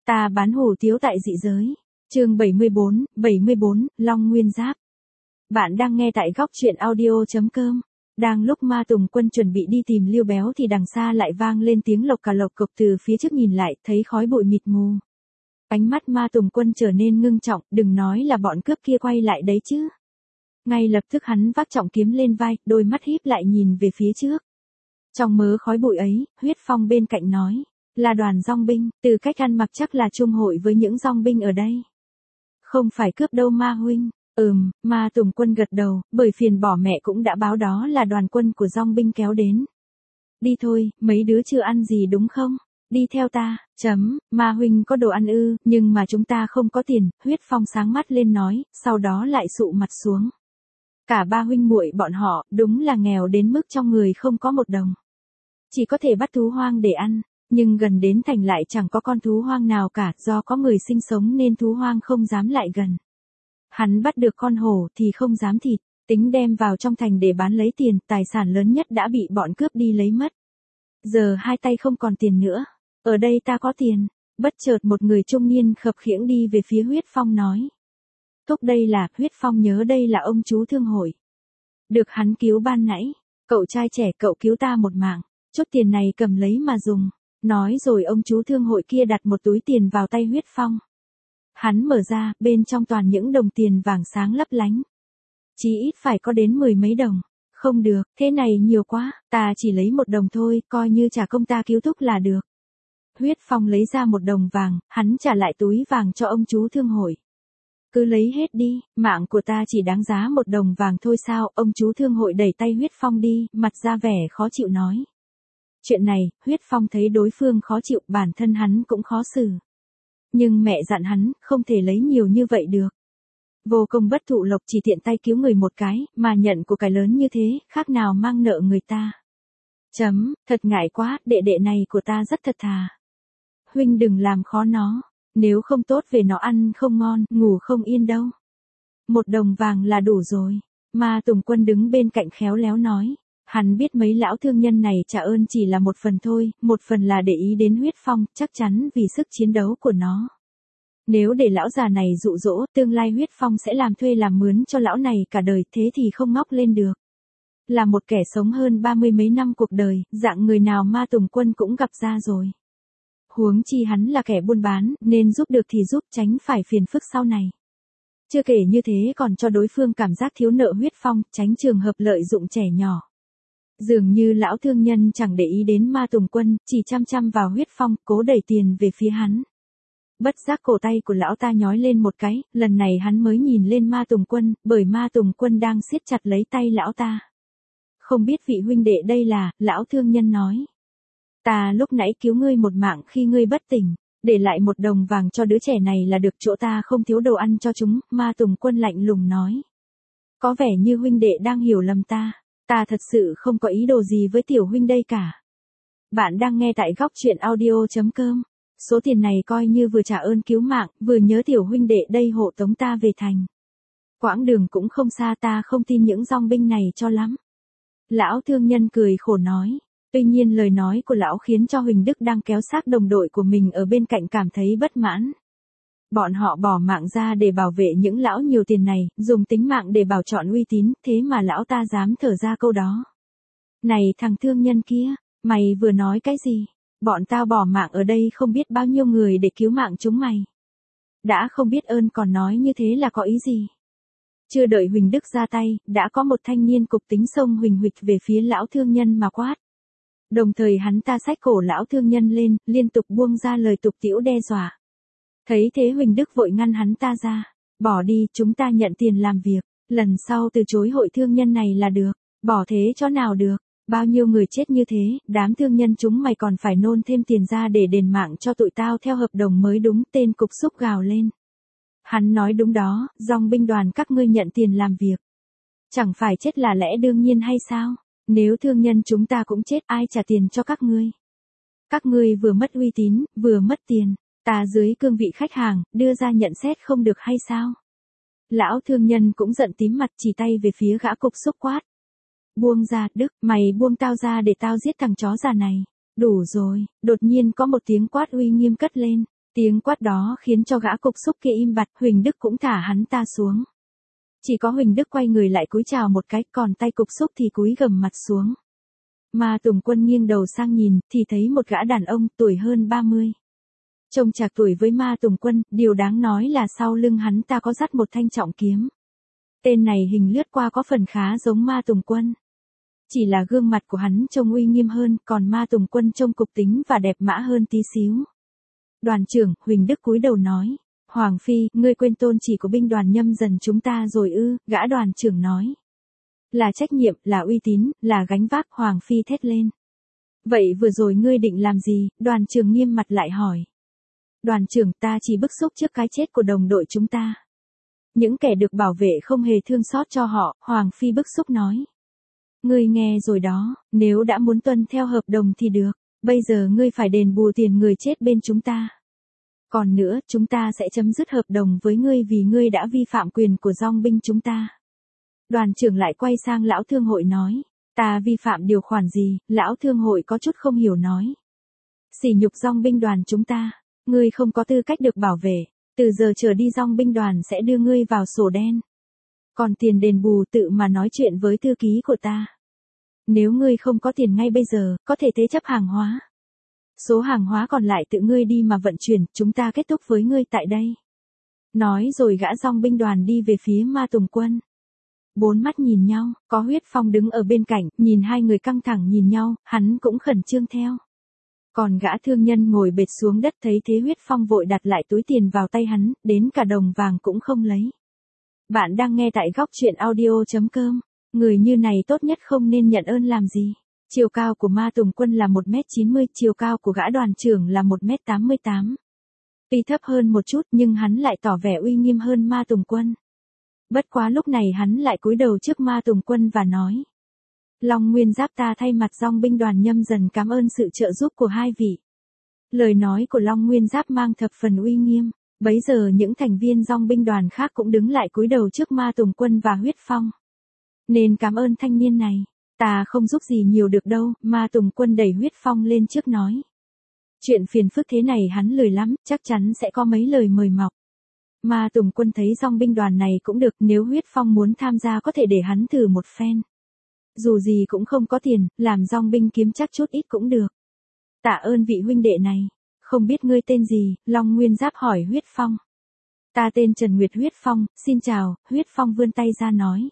Ta bán hủ tiếu tại dị giới. Chương 74, Long Nguyên Giáp. Bạn đang nghe tại góc truyện audio.com. Đang lúc Ma Tùng Quân chuẩn bị đi tìm Liêu Béo thì đằng xa lại vang lên tiếng lộc cà lộc cộc, từ phía trước nhìn lại, thấy khói bụi mịt mù. Ánh mắt Ma Tùng Quân trở nên ngưng trọng, đừng nói là bọn cướp kia quay lại đấy chứ. Ngay lập tức hắn vác trọng kiếm lên vai, đôi mắt híp lại nhìn về phía trước. Trong mớ khói bụi ấy, Huyết Phong bên cạnh nói, là đoàn dong binh, từ cách ăn mặc chắc là chung hội với những dong binh ở đây. Không phải cướp đâu Ma huynh. Ma Tùng Quân gật đầu, bởi phiền bỏ mẹ cũng đã báo đó là đoàn quân của dong binh kéo đến. Đi thôi, mấy đứa chưa ăn gì đúng không? Đi theo ta. Ma huynh có đồ ăn ư? Nhưng mà chúng ta không có tiền. Huyết Phong sáng mắt lên nói, sau đó lại sụ mặt xuống. Cả ba huynh muội bọn họ, đúng là nghèo đến mức trong người không có một đồng. Chỉ có thể bắt thú hoang để ăn, nhưng gần đến thành lại chẳng có con thú hoang nào cả, do có người sinh sống nên thú hoang không dám lại gần. Hắn bắt được con hổ thì không dám thịt, tính đem vào trong thành để bán lấy tiền, tài sản lớn nhất đã bị bọn cướp đi lấy mất. Giờ hai tay không còn tiền nữa, ở đây ta có tiền. Bất chợt một người trung niên khập khiễng đi về phía Huyết Phong nói. Thúc đây là, Huyết Phong nhớ đây là ông chú thương hội. Được hắn cứu ban nãy, cậu trai trẻ cậu cứu ta một mạng, chút tiền này cầm lấy mà dùng. Nói rồi ông chú thương hội kia đặt một túi tiền vào tay Huyết Phong. Hắn mở ra, bên trong toàn những đồng tiền vàng sáng lấp lánh. Chí ít phải có đến 10 mấy đồng. Không được, thế này nhiều quá, ta chỉ lấy 1 đồng thôi, coi như trả công ta cứu thúc là được. Huyết Phong lấy ra 1 đồng vàng, hắn trả lại túi vàng cho ông chú thương hội. Cứ lấy hết đi, mạng của ta chỉ đáng giá 1 đồng vàng thôi sao? Ông chú thương hội đẩy tay Huyết Phong đi, mặt ra vẻ khó chịu nói. Chuyện này, Huyết Phong thấy đối phương khó chịu, bản thân hắn cũng khó xử. Nhưng mẹ dặn hắn, không thể lấy nhiều như vậy được. Vô công bất thụ lộc, chỉ tiện tay cứu người một cái, mà nhận của cải lớn như thế, khác nào mang nợ người ta. Thật ngại quá, đệ đệ này của ta rất thật thà. Huynh đừng làm khó nó, nếu không tốt về nó ăn không ngon, ngủ không yên đâu. 1 đồng vàng là đủ rồi. Ma Tùng Quân đứng bên cạnh khéo léo nói. Hắn biết mấy lão thương nhân này trả ơn chỉ là một phần thôi, một phần là để ý đến Huyết Phong, chắc chắn vì sức chiến đấu của nó. Nếu để lão già này dụ dỗ, tương lai Huyết Phong sẽ làm thuê làm mướn cho lão này cả đời, thế thì không ngóc lên được. Là một kẻ sống hơn 30 mấy năm cuộc đời, dạng người nào Ma Tùng Quân cũng gặp ra rồi. Huống chi hắn là kẻ buôn bán, nên giúp được thì giúp, tránh phải phiền phức sau này. Chưa kể như thế còn cho đối phương cảm giác thiếu nợ Huyết Phong, tránh trường hợp lợi dụng trẻ nhỏ. Dường như lão thương nhân chẳng để ý đến Ma Tùng Quân, chỉ chăm chăm vào Huyết Phong, cố đẩy tiền về phía hắn. Bất giác cổ tay của lão ta nhói lên một cái, lần này hắn mới nhìn lên Ma Tùng Quân, bởi Ma Tùng Quân đang siết chặt lấy tay lão ta. Không biết vị huynh đệ đây là, lão thương nhân nói. Ta lúc nãy cứu ngươi một mạng khi ngươi bất tỉnh, để lại 1 đồng vàng cho đứa trẻ này là được, chỗ ta không thiếu đồ ăn cho chúng, Ma Tùng Quân lạnh lùng nói. Có vẻ như huynh đệ đang hiểu lầm ta. Ta thật sự không có ý đồ gì với tiểu huynh đây cả. Bạn đang nghe tại góc truyện audio.com. Số tiền này coi như vừa trả ơn cứu mạng, vừa nhớ tiểu huynh đệ đây hộ tống ta về thành. Quãng đường cũng không xa, ta không tin những dong binh này cho lắm. Lão thương nhân cười khổ nói. Tuy nhiên lời nói của lão khiến cho Huỳnh Đức đang kéo xác đồng đội của mình ở bên cạnh cảm thấy bất mãn. Bọn họ bỏ mạng ra để bảo vệ những lão nhiều tiền này, dùng tính mạng để bảo trọn uy tín, thế mà lão ta dám thở ra câu đó. Này thằng thương nhân kia, mày vừa nói cái gì? Bọn tao bỏ mạng ở đây không biết bao nhiêu người để cứu mạng chúng mày. Đã không biết ơn còn nói như thế là có ý gì? Chưa đợi Huỳnh Đức ra tay, đã có một thanh niên cục tính xông huỳnh huỵch về phía lão thương nhân mà quát. Đồng thời hắn ta xách cổ lão thương nhân lên, liên tục buông ra lời tục tĩu đe dọa. Thấy thế Huỳnh Đức vội ngăn hắn ta ra. Bỏ đi, chúng ta nhận tiền làm việc. Lần sau từ chối hội thương nhân này là được. Bỏ thế cho nào được. Bao nhiêu người chết như thế, đám thương nhân chúng mày còn phải nôn thêm tiền ra để đền mạng cho tụi tao theo hợp đồng mới đúng. Tên cục xúc gào lên. Hắn nói đúng đó, dong binh đoàn các ngươi nhận tiền làm việc. Chẳng phải chết là lẽ đương nhiên hay sao? Nếu thương nhân chúng ta cũng chết, ai trả tiền cho các ngươi? Các ngươi vừa mất uy tín, vừa mất tiền. Ta dưới cương vị khách hàng, đưa ra nhận xét không được hay sao? Lão thương nhân cũng giận tím mặt, chỉ tay về phía gã cục xúc quát. Buông ra, Đức, mày buông tao ra để tao giết thằng chó già này. Đủ rồi, đột nhiên có một tiếng quát uy nghiêm cất lên. Tiếng quát đó khiến cho gã cục xúc kia im bặt, Huỳnh Đức cũng thả hắn ta xuống. Chỉ có Huỳnh Đức quay người lại cúi chào một cái, còn tay cục xúc thì cúi gầm mặt xuống. Ma Tùng Quân nghiêng đầu sang nhìn, thì thấy một gã đàn ông tuổi hơn 30. Trông trạc tuổi với Ma Tùng Quân, điều đáng nói là sau lưng hắn ta có dắt một thanh trọng kiếm. Tên này hình lướt qua có phần khá giống Ma Tùng Quân. Chỉ là gương mặt của hắn trông uy nghiêm hơn, còn Ma Tùng Quân trông cục tính và đẹp mã hơn tí xíu. Đoàn trưởng, Huỳnh Đức cúi đầu nói. Hoàng Phi, ngươi quên tôn chỉ của binh đoàn Nhâm Dần chúng ta rồi ư, gã đoàn trưởng nói. Là trách nhiệm, là uy tín, là gánh vác, Hoàng Phi thét lên. Vậy vừa rồi ngươi định làm gì, đoàn trưởng nghiêm mặt lại hỏi. Đoàn trưởng, ta chỉ bức xúc trước cái chết của đồng đội chúng ta. Những kẻ được bảo vệ không hề thương xót cho họ, Hoàng Phi bức xúc nói. Ngươi nghe rồi đó, nếu đã muốn tuân theo hợp đồng thì được, bây giờ ngươi phải đền bù tiền người chết bên chúng ta. Còn nữa, chúng ta sẽ chấm dứt hợp đồng với ngươi vì ngươi đã vi phạm quyền của dong binh chúng ta. Đoàn trưởng lại quay sang lão thương hội nói. Ta vi phạm điều khoản gì, lão thương hội có chút không hiểu nói. Sỉ nhục dong binh đoàn chúng ta, ngươi không có tư cách được bảo vệ, từ giờ trở đi dong binh đoàn sẽ đưa ngươi vào sổ đen. Còn tiền đền bù tự mà nói chuyện với thư ký của ta. Nếu ngươi không có tiền ngay bây giờ, có thể thế chấp hàng hóa. Số hàng hóa còn lại tự ngươi đi mà vận chuyển, chúng ta kết thúc với ngươi tại đây. Nói rồi gã dong binh đoàn đi về phía Ma Tùng Quân. Bốn mắt nhìn nhau, có Huyết Phong đứng ở bên cạnh, nhìn hai người căng thẳng nhìn nhau, hắn cũng khẩn trương theo. Còn gã thương nhân ngồi bệt xuống đất thấy thế Huyết Phong vội đặt lại túi tiền vào tay hắn, đến cả đồng vàng cũng không lấy. Bạn đang nghe tại góc truyện audio.com. Người như này tốt nhất không nên nhận ơn làm gì. Chiều cao của Ma Tùng Quân là 1m90, chiều cao của gã đoàn trưởng là 1m88. Tuy thấp hơn một chút nhưng hắn lại tỏ vẻ uy nghiêm hơn Ma Tùng Quân. Bất quá lúc này hắn lại cúi đầu trước Ma Tùng Quân và nói. Long Nguyên Giáp ta thay mặt dong binh đoàn Nhâm Dần cảm ơn sự trợ giúp của hai vị. Lời nói của Long Nguyên Giáp mang thập phần uy nghiêm. Bấy giờ những thành viên dong binh đoàn khác cũng đứng lại cúi đầu trước Ma Tùng Quân và Huyết Phong. Nên cảm ơn thanh niên này. Ta không giúp gì nhiều được đâu, Ma Tùng Quân đẩy Huyết Phong lên trước nói. Chuyện phiền phức thế này hắn lười lắm, chắc chắn sẽ có mấy lời mời mọc. Ma Tùng Quân thấy dong binh đoàn này cũng được, nếu Huyết Phong muốn tham gia có thể để hắn thử một phen. Dù gì cũng không có tiền, làm dong binh kiếm chắc chút ít cũng được. Tạ ơn vị huynh đệ này. Không biết ngươi tên gì, Long Nguyên Giáp hỏi Huyết Phong. Ta tên Trần Nguyệt Huyết Phong, xin chào, Huyết Phong vươn tay ra nói.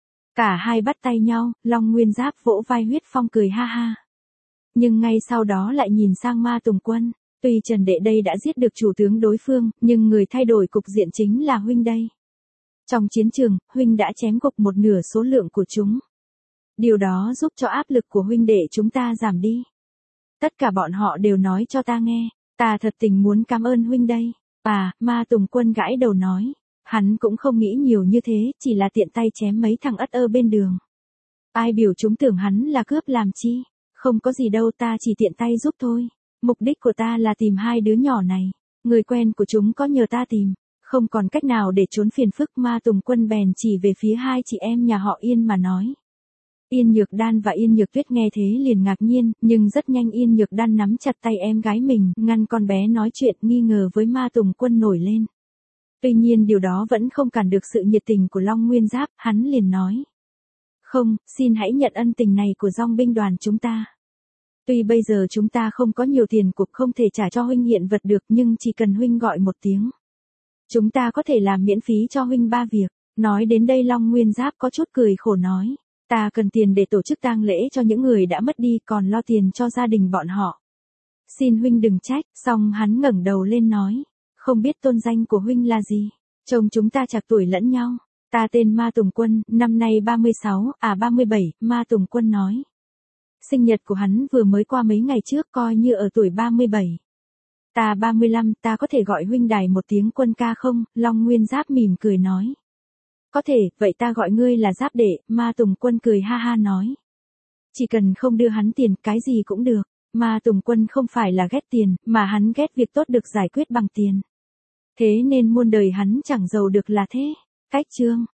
Cả hai bắt tay nhau, Long Nguyên Giáp vỗ vai Huyết Phong cười ha ha. Nhưng ngay sau đó lại nhìn sang Ma Tùng Quân, tuy Trần đệ đây đã giết được chủ tướng đối phương, nhưng người thay đổi cục diện chính là huynh đây. Trong chiến trường, huynh đã chém gục một nửa số lượng của chúng. Điều đó giúp cho áp lực của huynh đệ chúng ta giảm đi. Tất cả bọn họ đều nói cho ta nghe, ta thật tình muốn cảm ơn huynh đây. Ma Tùng Quân gãi đầu nói. Hắn cũng không nghĩ nhiều như thế, chỉ là tiện tay chém mấy thằng ất ơ bên đường. Ai biểu chúng tưởng hắn là cướp làm chi, không có gì đâu, ta chỉ tiện tay giúp thôi. Mục đích của ta là tìm hai đứa nhỏ này, người quen của chúng có nhờ ta tìm, không còn cách nào để trốn phiền phức. Ma Tùng Quân bèn chỉ về phía hai chị em nhà họ Yên mà nói. Yên Nhược Đan và Yên Nhược Tuyết nghe thế liền ngạc nhiên, nhưng rất nhanh Yên Nhược Đan nắm chặt tay em gái mình, ngăn con bé nói chuyện, nghi ngờ với Ma Tùng Quân nổi lên. Tuy nhiên điều đó vẫn không cản được sự nhiệt tình của Long Nguyên Giáp, hắn liền nói. Không, xin hãy nhận ân tình này của dong binh đoàn chúng ta. Tuy bây giờ chúng ta không có nhiều tiền cục không thể trả cho huynh hiện vật được, nhưng chỉ cần huynh gọi một tiếng. Chúng ta có thể làm miễn phí cho huynh 3 việc. Nói đến đây Long Nguyên Giáp có chút cười khổ nói. Ta cần tiền để tổ chức tang lễ cho những người đã mất đi, còn lo tiền cho gia đình bọn họ. Xin huynh đừng trách, xong hắn ngẩng đầu lên nói. Không biết tôn danh của huynh là gì? Chồng chúng ta chạc tuổi lẫn nhau. Ta tên Ma Tùng Quân, năm nay 36, 37, Ma Tùng Quân nói. Sinh nhật của hắn vừa mới qua mấy ngày trước, coi như ở tuổi 37. Ta 35, ta có thể gọi huynh đài một tiếng Quân ca không? Long Nguyên Giáp mỉm cười nói. Có thể, vậy ta gọi ngươi là Giáp đệ, Ma Tùng Quân cười ha ha nói. Chỉ cần không đưa hắn tiền, cái gì cũng được. Ma Tùng Quân không phải là ghét tiền, mà hắn ghét việc tốt được giải quyết bằng tiền. Thế nên muôn đời hắn chẳng giàu được là thế. Cách chương